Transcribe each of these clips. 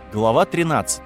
Глава 13.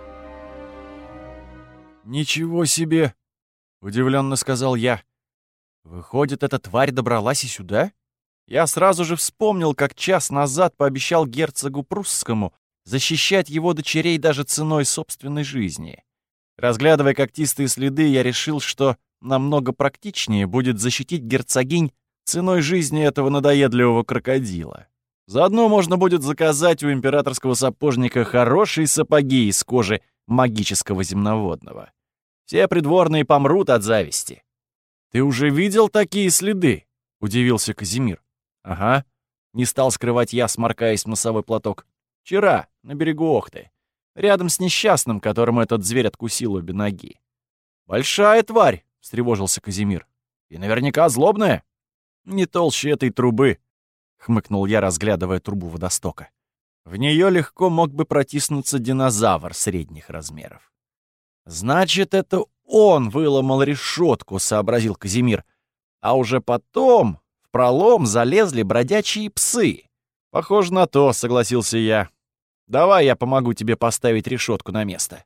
«Ничего себе!» — удивленно сказал я. «Выходит, эта тварь добралась и сюда?» Я сразу же вспомнил, как час назад пообещал герцогу Прусскому защищать его дочерей даже ценой собственной жизни. Разглядывая когтистые следы, я решил, что намного практичнее будет защитить герцогинь ценой жизни этого надоедливого крокодила. Заодно можно будет заказать у императорского сапожника хорошие сапоги из кожи магического земноводного. Все придворные помрут от зависти. «Ты уже видел такие следы?» — удивился Казимир. «Ага», — не стал скрывать я, сморкаясь в носовой платок. «Вчера, на берегу Охты, рядом с несчастным, которому этот зверь откусил обе ноги». «Большая тварь!» — встревожился Казимир. «И наверняка злобная?» «Не толще этой трубы», — хмыкнул я, разглядывая трубу водостока. В нее легко мог бы протиснуться динозавр средних размеров. «Значит, это он выломал решетку», — сообразил Казимир. «А уже потом в пролом залезли бродячие псы». «Похоже на то», — согласился я. «Давай я помогу тебе поставить решетку на место».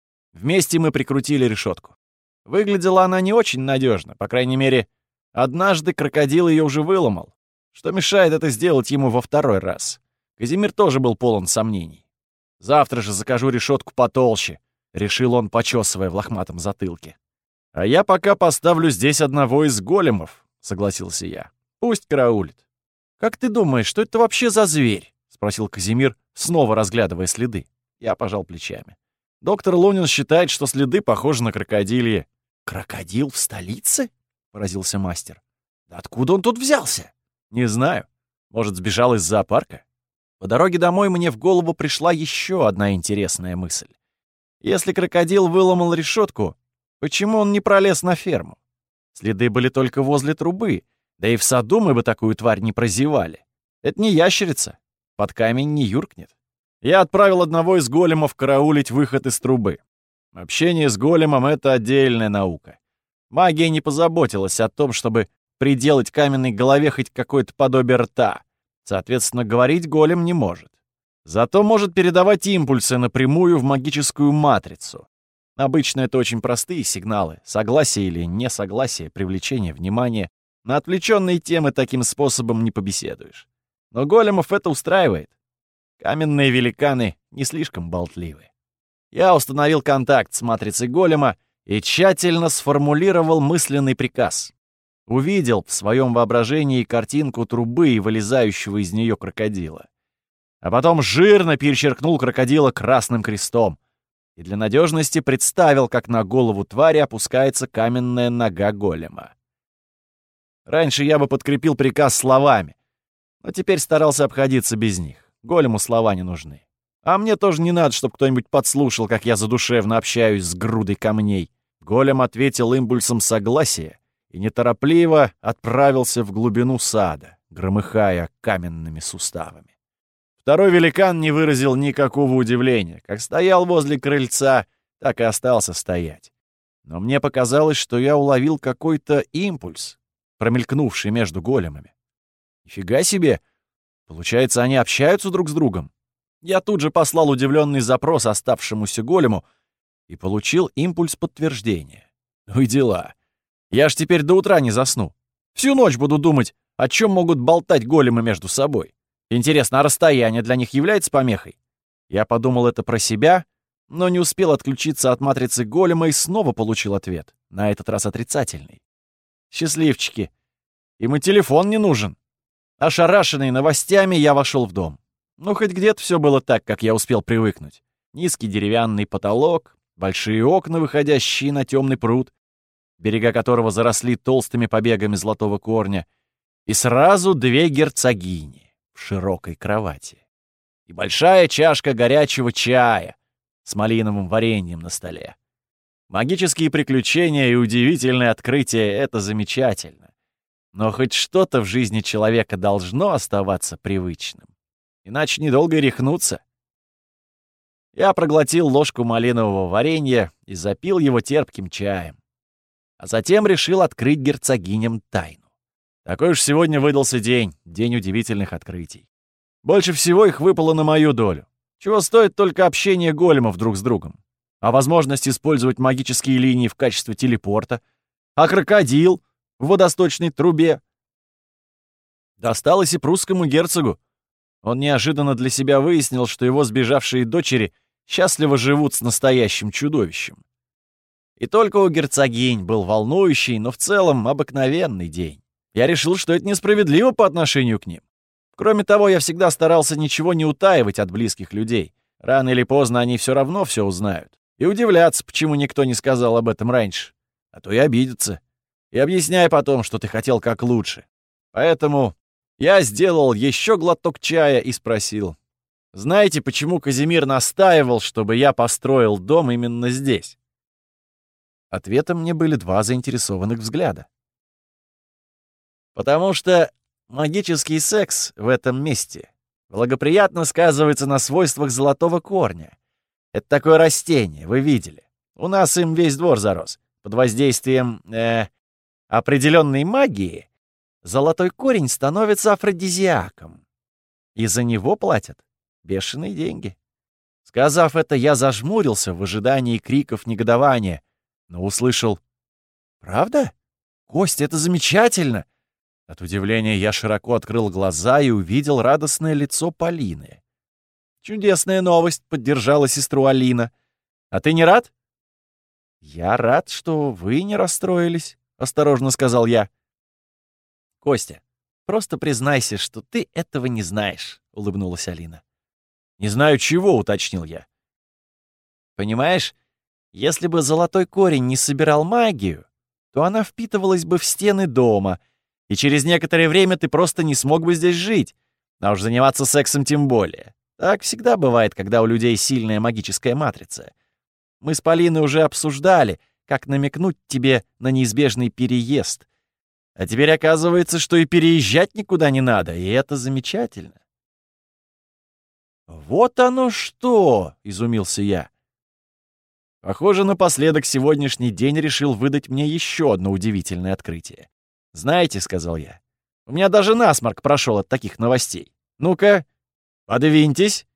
Вместе мы прикрутили решетку. Выглядела она не очень надежно, по крайней мере, однажды крокодил ее уже выломал. Что мешает это сделать ему во второй раз? Казимир тоже был полон сомнений. «Завтра же закажу решетку потолще», — решил он, почесывая в лохматом затылке. «А я пока поставлю здесь одного из големов», — согласился я. «Пусть караулит». «Как ты думаешь, что это вообще за зверь?» — спросил Казимир, снова разглядывая следы. Я пожал плечами. «Доктор Лунин считает, что следы похожи на крокодильи». «Крокодил в столице?» — поразился мастер. «Да откуда он тут взялся?» «Не знаю. Может, сбежал из зоопарка?» По дороге домой мне в голову пришла еще одна интересная мысль. Если крокодил выломал решетку, почему он не пролез на ферму? Следы были только возле трубы, да и в саду мы бы такую тварь не прозевали. Это не ящерица, под камень не юркнет. Я отправил одного из големов караулить выход из трубы. Общение с големом — это отдельная наука. Магия не позаботилась о том, чтобы приделать каменной голове хоть какое-то подобие рта. Соответственно, говорить голем не может. Зато может передавать импульсы напрямую в магическую матрицу. Обычно это очень простые сигналы. Согласие или несогласие, привлечение внимания. На отвлеченные темы таким способом не побеседуешь. Но големов это устраивает. Каменные великаны не слишком болтливы. Я установил контакт с матрицей голема и тщательно сформулировал мысленный приказ. Увидел в своем воображении картинку трубы и вылезающего из нее крокодила. А потом жирно перечеркнул крокодила красным крестом и для надежности представил, как на голову твари опускается каменная нога голема. Раньше я бы подкрепил приказ словами, но теперь старался обходиться без них. Голему слова не нужны. А мне тоже не надо, чтобы кто-нибудь подслушал, как я задушевно общаюсь с грудой камней. Голем ответил импульсом согласия и неторопливо отправился в глубину сада, громыхая каменными суставами. Второй великан не выразил никакого удивления. Как стоял возле крыльца, так и остался стоять. Но мне показалось, что я уловил какой-то импульс, промелькнувший между големами. Нифига себе! Получается, они общаются друг с другом? Я тут же послал удивленный запрос оставшемуся голему и получил импульс подтверждения. Ну и дела. Я ж теперь до утра не засну. Всю ночь буду думать, о чем могут болтать големы между собой. Интересно, а расстояние для них является помехой? Я подумал это про себя, но не успел отключиться от матрицы голема и снова получил ответ, на этот раз отрицательный. Счастливчики. Им и телефон не нужен. Ошарашенный новостями, я вошел в дом. Ну, хоть где-то все было так, как я успел привыкнуть. Низкий деревянный потолок, большие окна, выходящие на темный пруд, берега которого заросли толстыми побегами золотого корня, и сразу две герцогини в широкой кровати. И большая чашка горячего чая с малиновым вареньем на столе. Магические приключения и удивительные открытия — это замечательно. Но хоть что-то в жизни человека должно оставаться привычным. Иначе недолго и рехнуться. Я проглотил ложку малинового варенья и запил его терпким чаем. А затем решил открыть герцогиням тайну. Такой уж сегодня выдался день удивительных открытий. Больше всего их выпало на мою долю. Чего стоит только общение големов друг с другом. А возможность использовать магические линии в качестве телепорта. А крокодил в водосточной трубе. Досталось и прусскому герцогу. Он неожиданно для себя выяснил, что его сбежавшие дочери счастливо живут с настоящим чудовищем. И только у герцогинь был волнующий, но в целом обыкновенный день. Я решил, что это несправедливо по отношению к ним. Кроме того, я всегда старался ничего не утаивать от близких людей. Рано или поздно они все равно все узнают. И удивляться, почему никто не сказал об этом раньше. А то и обидятся. И объясняй потом, что ты хотел как лучше. Поэтому я сделал еще глоток чая и спросил: знаете, почему Казимир настаивал, чтобы я построил дом именно здесь? Ответом мне были два заинтересованных взгляда. Потому что магический секс в этом месте благоприятно сказывается на свойствах золотого корня. Это такое растение, вы видели. У нас им весь двор зарос. Под воздействием определенной магии золотой корень становится афродизиаком. И за него платят бешеные деньги. Сказав это, я зажмурился в ожидании криков негодования, но услышал: «Правда? Костя, это замечательно!» От удивления я широко открыл глаза и увидел радостное лицо Полины. «Чудесная новость!» — поддержала сестру Алина. «А ты не рад?» «Я рад, что вы не расстроились», — осторожно сказал я. «Костя, просто признайся, что ты этого не знаешь», — улыбнулась Алина. «Не знаю чего», — уточнил я. «Понимаешь, если бы золотой корень не собирал магию, то она впитывалась бы в стены дома, и через некоторое время ты просто не смог бы здесь жить, а уж заниматься сексом тем более. Так всегда бывает, когда у людей сильная магическая матрица. Мы с Полиной уже обсуждали, как намекнуть тебе на неизбежный переезд. А теперь оказывается, что и переезжать никуда не надо, и это замечательно». «Вот оно что!» — изумился я. Похоже, напоследок сегодняшний день решил выдать мне еще одно удивительное открытие. «Знаете, — сказал я, — у меня даже насморк прошел от таких новостей. Ну-ка, подвиньтесь!»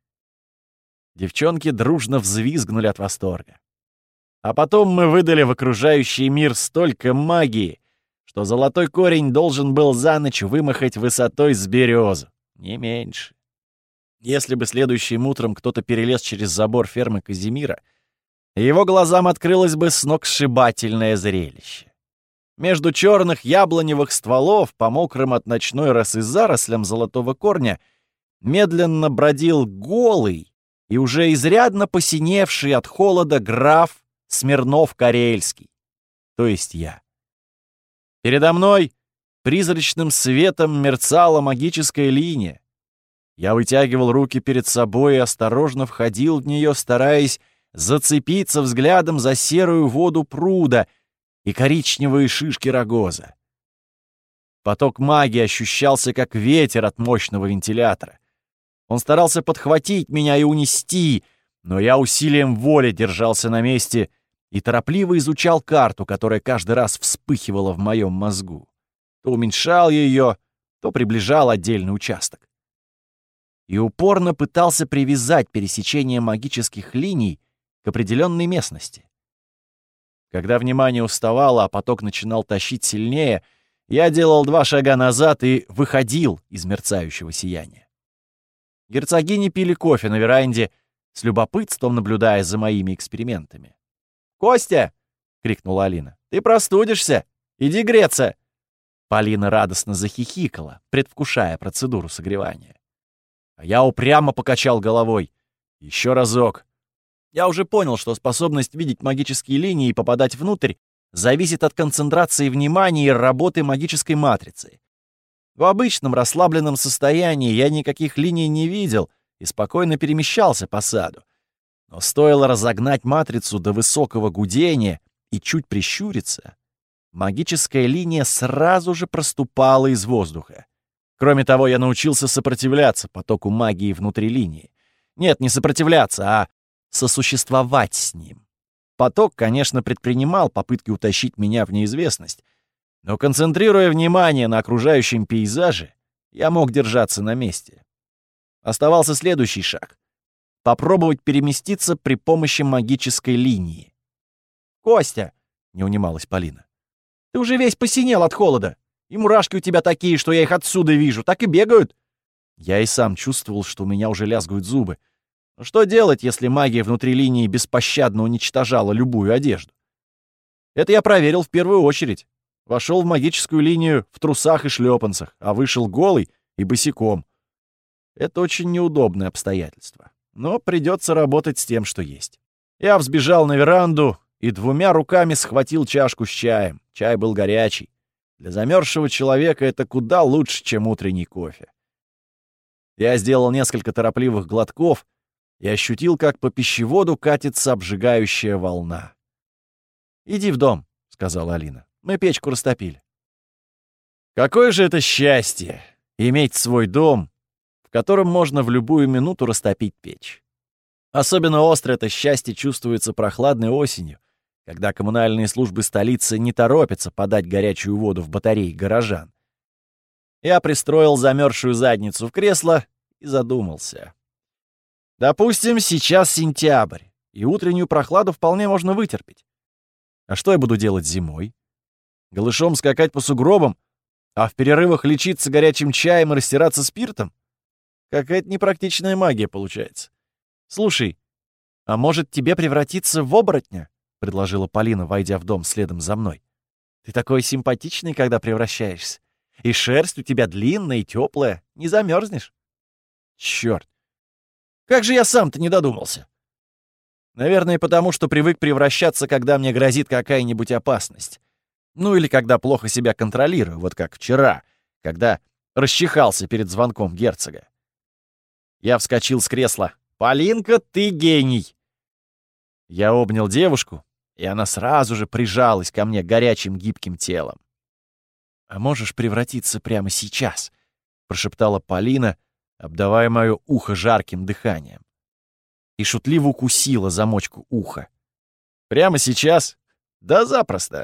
Девчонки дружно взвизгнули от восторга. А потом мы выдали в окружающий мир столько магии, что золотой корень должен был за ночь вымахать высотой с березу, не меньше. Если бы следующим утром кто-то перелез через забор фермы Казимира, его глазам открылось бы сногсшибательное зрелище. Между черных яблоневых стволов, по мокрым от ночной росы зарослям золотого корня, медленно бродил голый и уже изрядно посиневший от холода граф Смирнов-Карельский, то есть я. Передо мной призрачным светом мерцала магическая линия. Я вытягивал руки перед собой и осторожно входил в нее, стараясь зацепиться взглядом за серую воду пруда и коричневые шишки рогоза. Поток магии ощущался, как ветер от мощного вентилятора. Он старался подхватить меня и унести, но я усилием воли держался на месте и торопливо изучал карту, которая каждый раз вспыхивала в моем мозгу. То уменьшал ее, то приближал отдельный участок. И упорно пытался привязать пересечение магических линий к определенной местности. Когда внимание уставало, а поток начинал тащить сильнее, я делал 2 шага назад и выходил из мерцающего сияния. Герцогини пили кофе на веранде, с любопытством наблюдая за моими экспериментами. «Костя!» — крикнула Алина. «Ты простудишься! Иди греться!» Полина радостно захихикала, предвкушая процедуру согревания. А я упрямо покачал головой. Еще разок. Я уже понял, что способность видеть магические линии и попадать внутрь зависит от концентрации внимания и работы магической матрицы. В обычном расслабленном состоянии я никаких линий не видел и спокойно перемещался по саду. Но стоило разогнать матрицу до высокого гудения и чуть прищуриться, магическая линия сразу же проступала из воздуха. Кроме того, я научился сопротивляться потоку магии внутри линии. Нет, не сопротивляться, а сосуществовать с ним. Поток, конечно, предпринимал попытки утащить меня в неизвестность, но, концентрируя внимание на окружающем пейзаже, я мог держаться на месте. Оставался следующий шаг попробовать переместиться при помощи магической линии. «Костя!» — не унималась Полина. «Ты уже весь посинел от холода. И мурашки у тебя такие, что я их отсюда вижу, так и бегают». Я и сам чувствовал, что у меня уже лязгают зубы. Но что делать, если магия внутри линии беспощадно уничтожала любую одежду? Это я проверил в первую очередь. Вошел в магическую линию в трусах и шлепанцах, а вышел голый и босиком. Это очень неудобное обстоятельство. Но придется работать с тем, что есть. Я взбежал на веранду и 2 руками схватил чашку с чаем. Чай был горячий. Для замерзшего человека это куда лучше, чем утренний кофе. Я сделал несколько торопливых глотков и ощутил, как по пищеводу катится обжигающая волна. «Иди в дом», — сказала Алина. «Мы печку растопили». Какое же это счастье — иметь свой дом, в котором можно в любую минуту растопить печь. Особенно остро это счастье чувствуется прохладной осенью, когда коммунальные службы столицы не торопятся подать горячую воду в батареи горожан. Я пристроил замерзшую задницу в кресло и задумался. Допустим, сейчас сентябрь, и утреннюю прохладу вполне можно вытерпеть. А что я буду делать зимой? Голышом скакать по сугробам, а в перерывах лечиться горячим чаем и растираться спиртом? Какая-то непрактичная магия получается. «Слушай, а может, тебе превратиться в оборотня?» — предложила Полина, войдя в дом следом за мной. «Ты такой симпатичный, когда превращаешься. И шерсть у тебя длинная и теплая, не замерзнешь». Черт! Как же я сам-то не додумался? Наверное, потому что привык превращаться, когда мне грозит какая-нибудь опасность. Ну или когда плохо себя контролирую, вот как вчера, когда расчихался перед звонком герцога. Я вскочил с кресла. «Полинка, ты гений!» Я обнял девушку, и она сразу же прижалась ко мне горячим гибким телом. «А можешь превратиться прямо сейчас?» — прошептала Полина, обдавая мое ухо жарким дыханием. И шутливо укусила замочку уха. «Прямо сейчас? Да запросто!»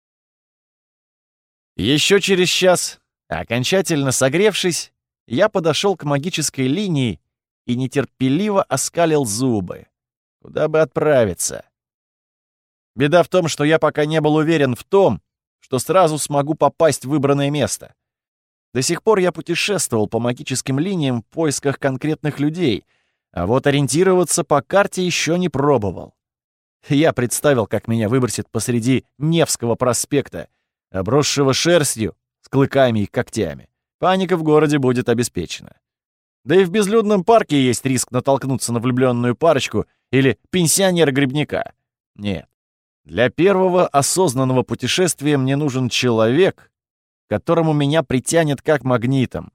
Еще через час, окончательно согревшись, я подошел к магической линии и нетерпеливо оскалил зубы. Куда бы отправиться? Беда в том, что я пока не был уверен в том, что сразу смогу попасть в выбранное место. До сих пор я путешествовал по магическим линиям в поисках конкретных людей, а вот ориентироваться по карте еще не пробовал. Я представил, как меня выбросит посреди Невского проспекта, обросшего шерстью, с клыками и когтями. Паника в городе будет обеспечена. Да и в безлюдном парке есть риск натолкнуться на влюбленную парочку или пенсионера-грибника. Нет. Для первого осознанного путешествия мне нужен человек, которому меня притянет как магнитом.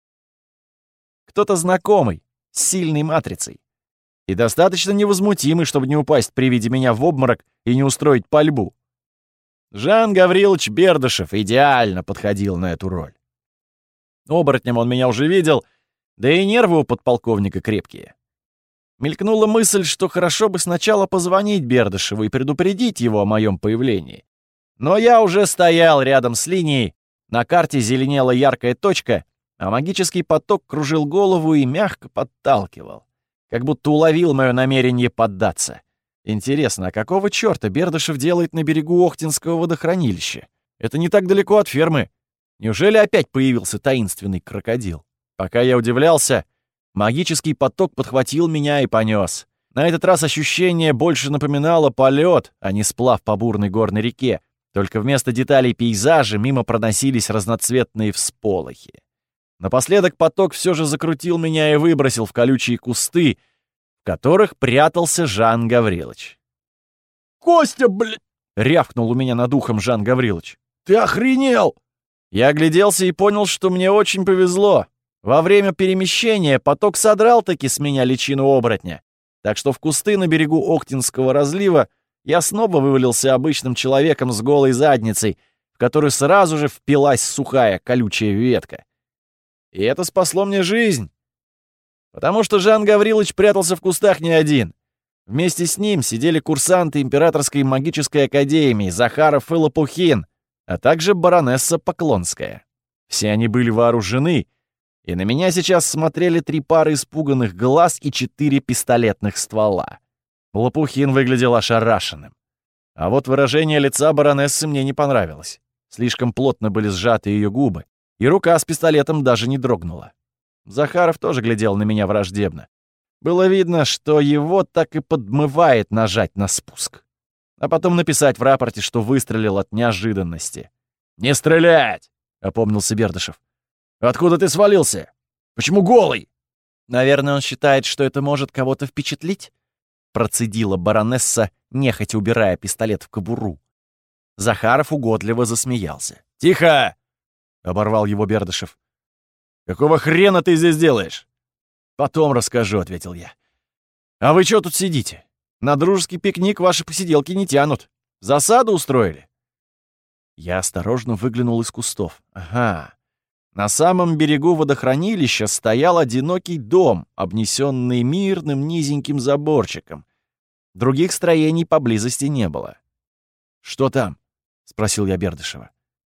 Кто-то знакомый, с сильной матрицей. И достаточно невозмутимый, чтобы не упасть при виде меня в обморок и не устроить пальбу. Жан Гаврилович Бердышев идеально подходил на эту роль. Оборотнем он меня уже видел, да и нервы у подполковника крепкие. Мелькнула мысль, что хорошо бы сначала позвонить Бердышеву и предупредить его о моем появлении. Но я уже стоял рядом с линией, на карте зеленела яркая точка, а магический поток кружил голову и мягко подталкивал, как будто уловил мое намерение поддаться. Интересно, а какого чёрта Бердышев делает на берегу Охтинского водохранилища? Это не так далеко от фермы. Неужели опять появился таинственный крокодил? Пока я удивлялся, магический поток подхватил меня и понёс. На этот раз ощущение больше напоминало полет, а не сплав по бурной горной реке. Только вместо деталей пейзажа мимо проносились разноцветные всполохи. Напоследок поток все же закрутил меня и выбросил в колючие кусты, в которых прятался Жан Гаврилович. «Костя, блядь!» — рявкнул у меня над ухом Жан Гаврилович. «Ты охренел!» Я огляделся и понял, что мне очень повезло. Во время перемещения поток содрал-таки с меня личину оборотня, так что в кусты на берегу Охтинского разлива я снова вывалился обычным человеком с голой задницей, в которую сразу же впилась сухая колючая ветка. И это спасло мне жизнь. Потому что Жан Гаврилович прятался в кустах не один. Вместе с ним сидели курсанты Императорской магической академии Захаров и Лопухин, а также баронесса Поклонская. Все они были вооружены И на меня сейчас смотрели 3 пары испуганных глаз и 4 пистолетных ствола. Лопухин выглядел ошарашенным. А вот выражение лица баронессы мне не понравилось. Слишком плотно были сжаты ее губы, и рука с пистолетом даже не дрогнула. Захаров тоже глядел на меня враждебно. Было видно, что его так и подмывает нажать на спуск. А потом написать в рапорте, что выстрелил от неожиданности. «Не стрелять!» — опомнился Бердышев. «Откуда ты свалился? Почему голый?» «Наверное, он считает, что это может кого-то впечатлить?» — процедила баронесса, нехотя убирая пистолет в кобуру. Захаров угодливо засмеялся. «Тихо!» — оборвал его Бердышев. «Какого хрена ты здесь делаешь?» «Потом расскажу», — ответил я. «А вы что тут сидите? На дружеский пикник ваши посиделки не тянут. Засаду устроили?» Я осторожно выглянул из кустов. Ага. На самом берегу водохранилища стоял одинокий дом, обнесенный мирным низеньким заборчиком. Других строений поблизости не было. «Что там?» — спросил я Бердышева.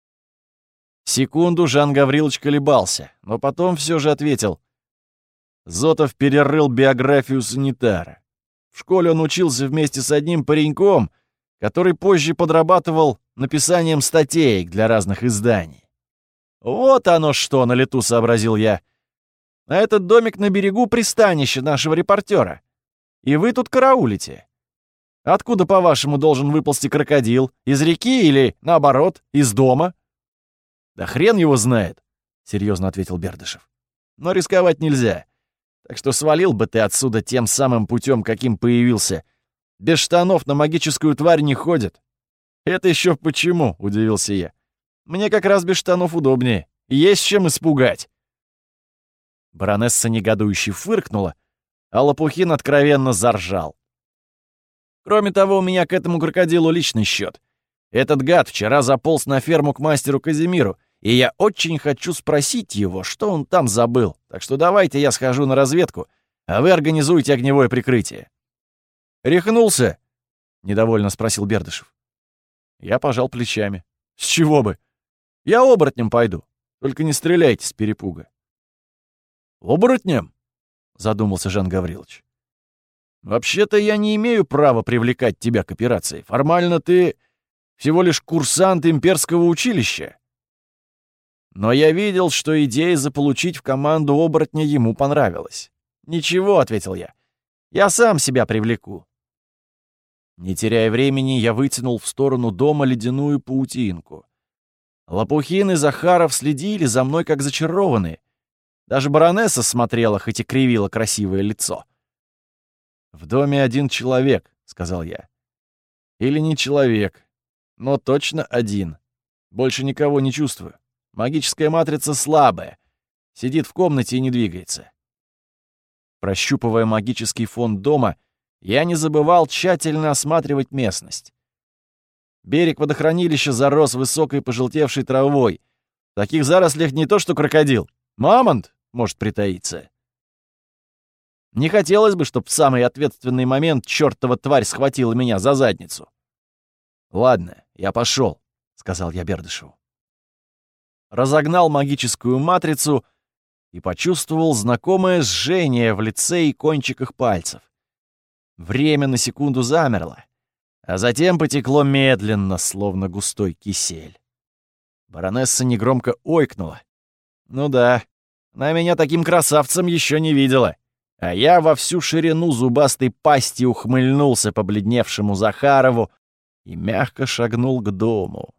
Секунду Жан Гаврилович колебался, но потом все же ответил. Зотов перерыл биографию санитара. В школе он учился вместе с одним пареньком, который позже подрабатывал написанием статей для разных изданий. «Вот оно что!» — на лету сообразил я. «А этот домик на берегу пристанища нашего репортера. И вы тут караулите. Откуда, по-вашему, должен выползти крокодил? Из реки или, наоборот, из дома?» «Да хрен его знает», — серьезно ответил Бердышев. «Но рисковать нельзя. Так что свалил бы ты отсюда тем самым путем, каким появился. Без штанов на магическую тварь не ходит». «Это еще почему?» — удивился я. «Мне как раз без штанов удобнее. Есть чем испугать». Баронесса негодующе фыркнула, а Лопухин откровенно заржал. «Кроме того, у меня к этому крокодилу личный счет. Этот гад вчера заполз на ферму к мастеру Казимиру, и я очень хочу спросить его, что он там забыл. Так что давайте я схожу на разведку, а вы организуйте огневое прикрытие». «Рехнулся?» — недовольно спросил Бердышев. Я пожал плечами. «С чего бы? Я оборотнем пойду. Только не стреляйте с перепуга». «Оборотнем?» — задумался Жан Гаврилович. «Вообще-то я не имею права привлекать тебя к операции. Формально ты всего лишь курсант имперского училища». Но я видел, что идея заполучить в команду оборотня ему понравилась. «Ничего», — ответил я, — «я сам себя привлеку». Не теряя времени, я вытянул в сторону дома ледяную паутинку. Лопухин и Захаров следили за мной как зачарованные. Даже баронесса смотрела, хоть и кривила красивое лицо. «В доме один человек», — сказал я. «Или не человек, но точно один. Больше никого не чувствую. Магическая матрица слабая. Сидит в комнате и не двигается». Прощупывая магический фон дома, я не забывал тщательно осматривать местность. Берег водохранилища зарос высокой пожелтевшей травой. В таких зарослях не то что крокодил, мамонт может притаиться. Не хотелось бы, чтобы в самый ответственный момент чертова тварь схватила меня за задницу. «Ладно, я пошел», — сказал я Бердышеву. Разогнал магическую матрицу и почувствовал знакомое жжение в лице и кончиках пальцев. Время на секунду замерло, а затем потекло медленно, словно густой кисель. Баронесса негромко ойкнула. Ну да, она меня таким красавцем еще не видела. А я во всю ширину зубастой пасти ухмыльнулся побледневшему Захарову и мягко шагнул к дому.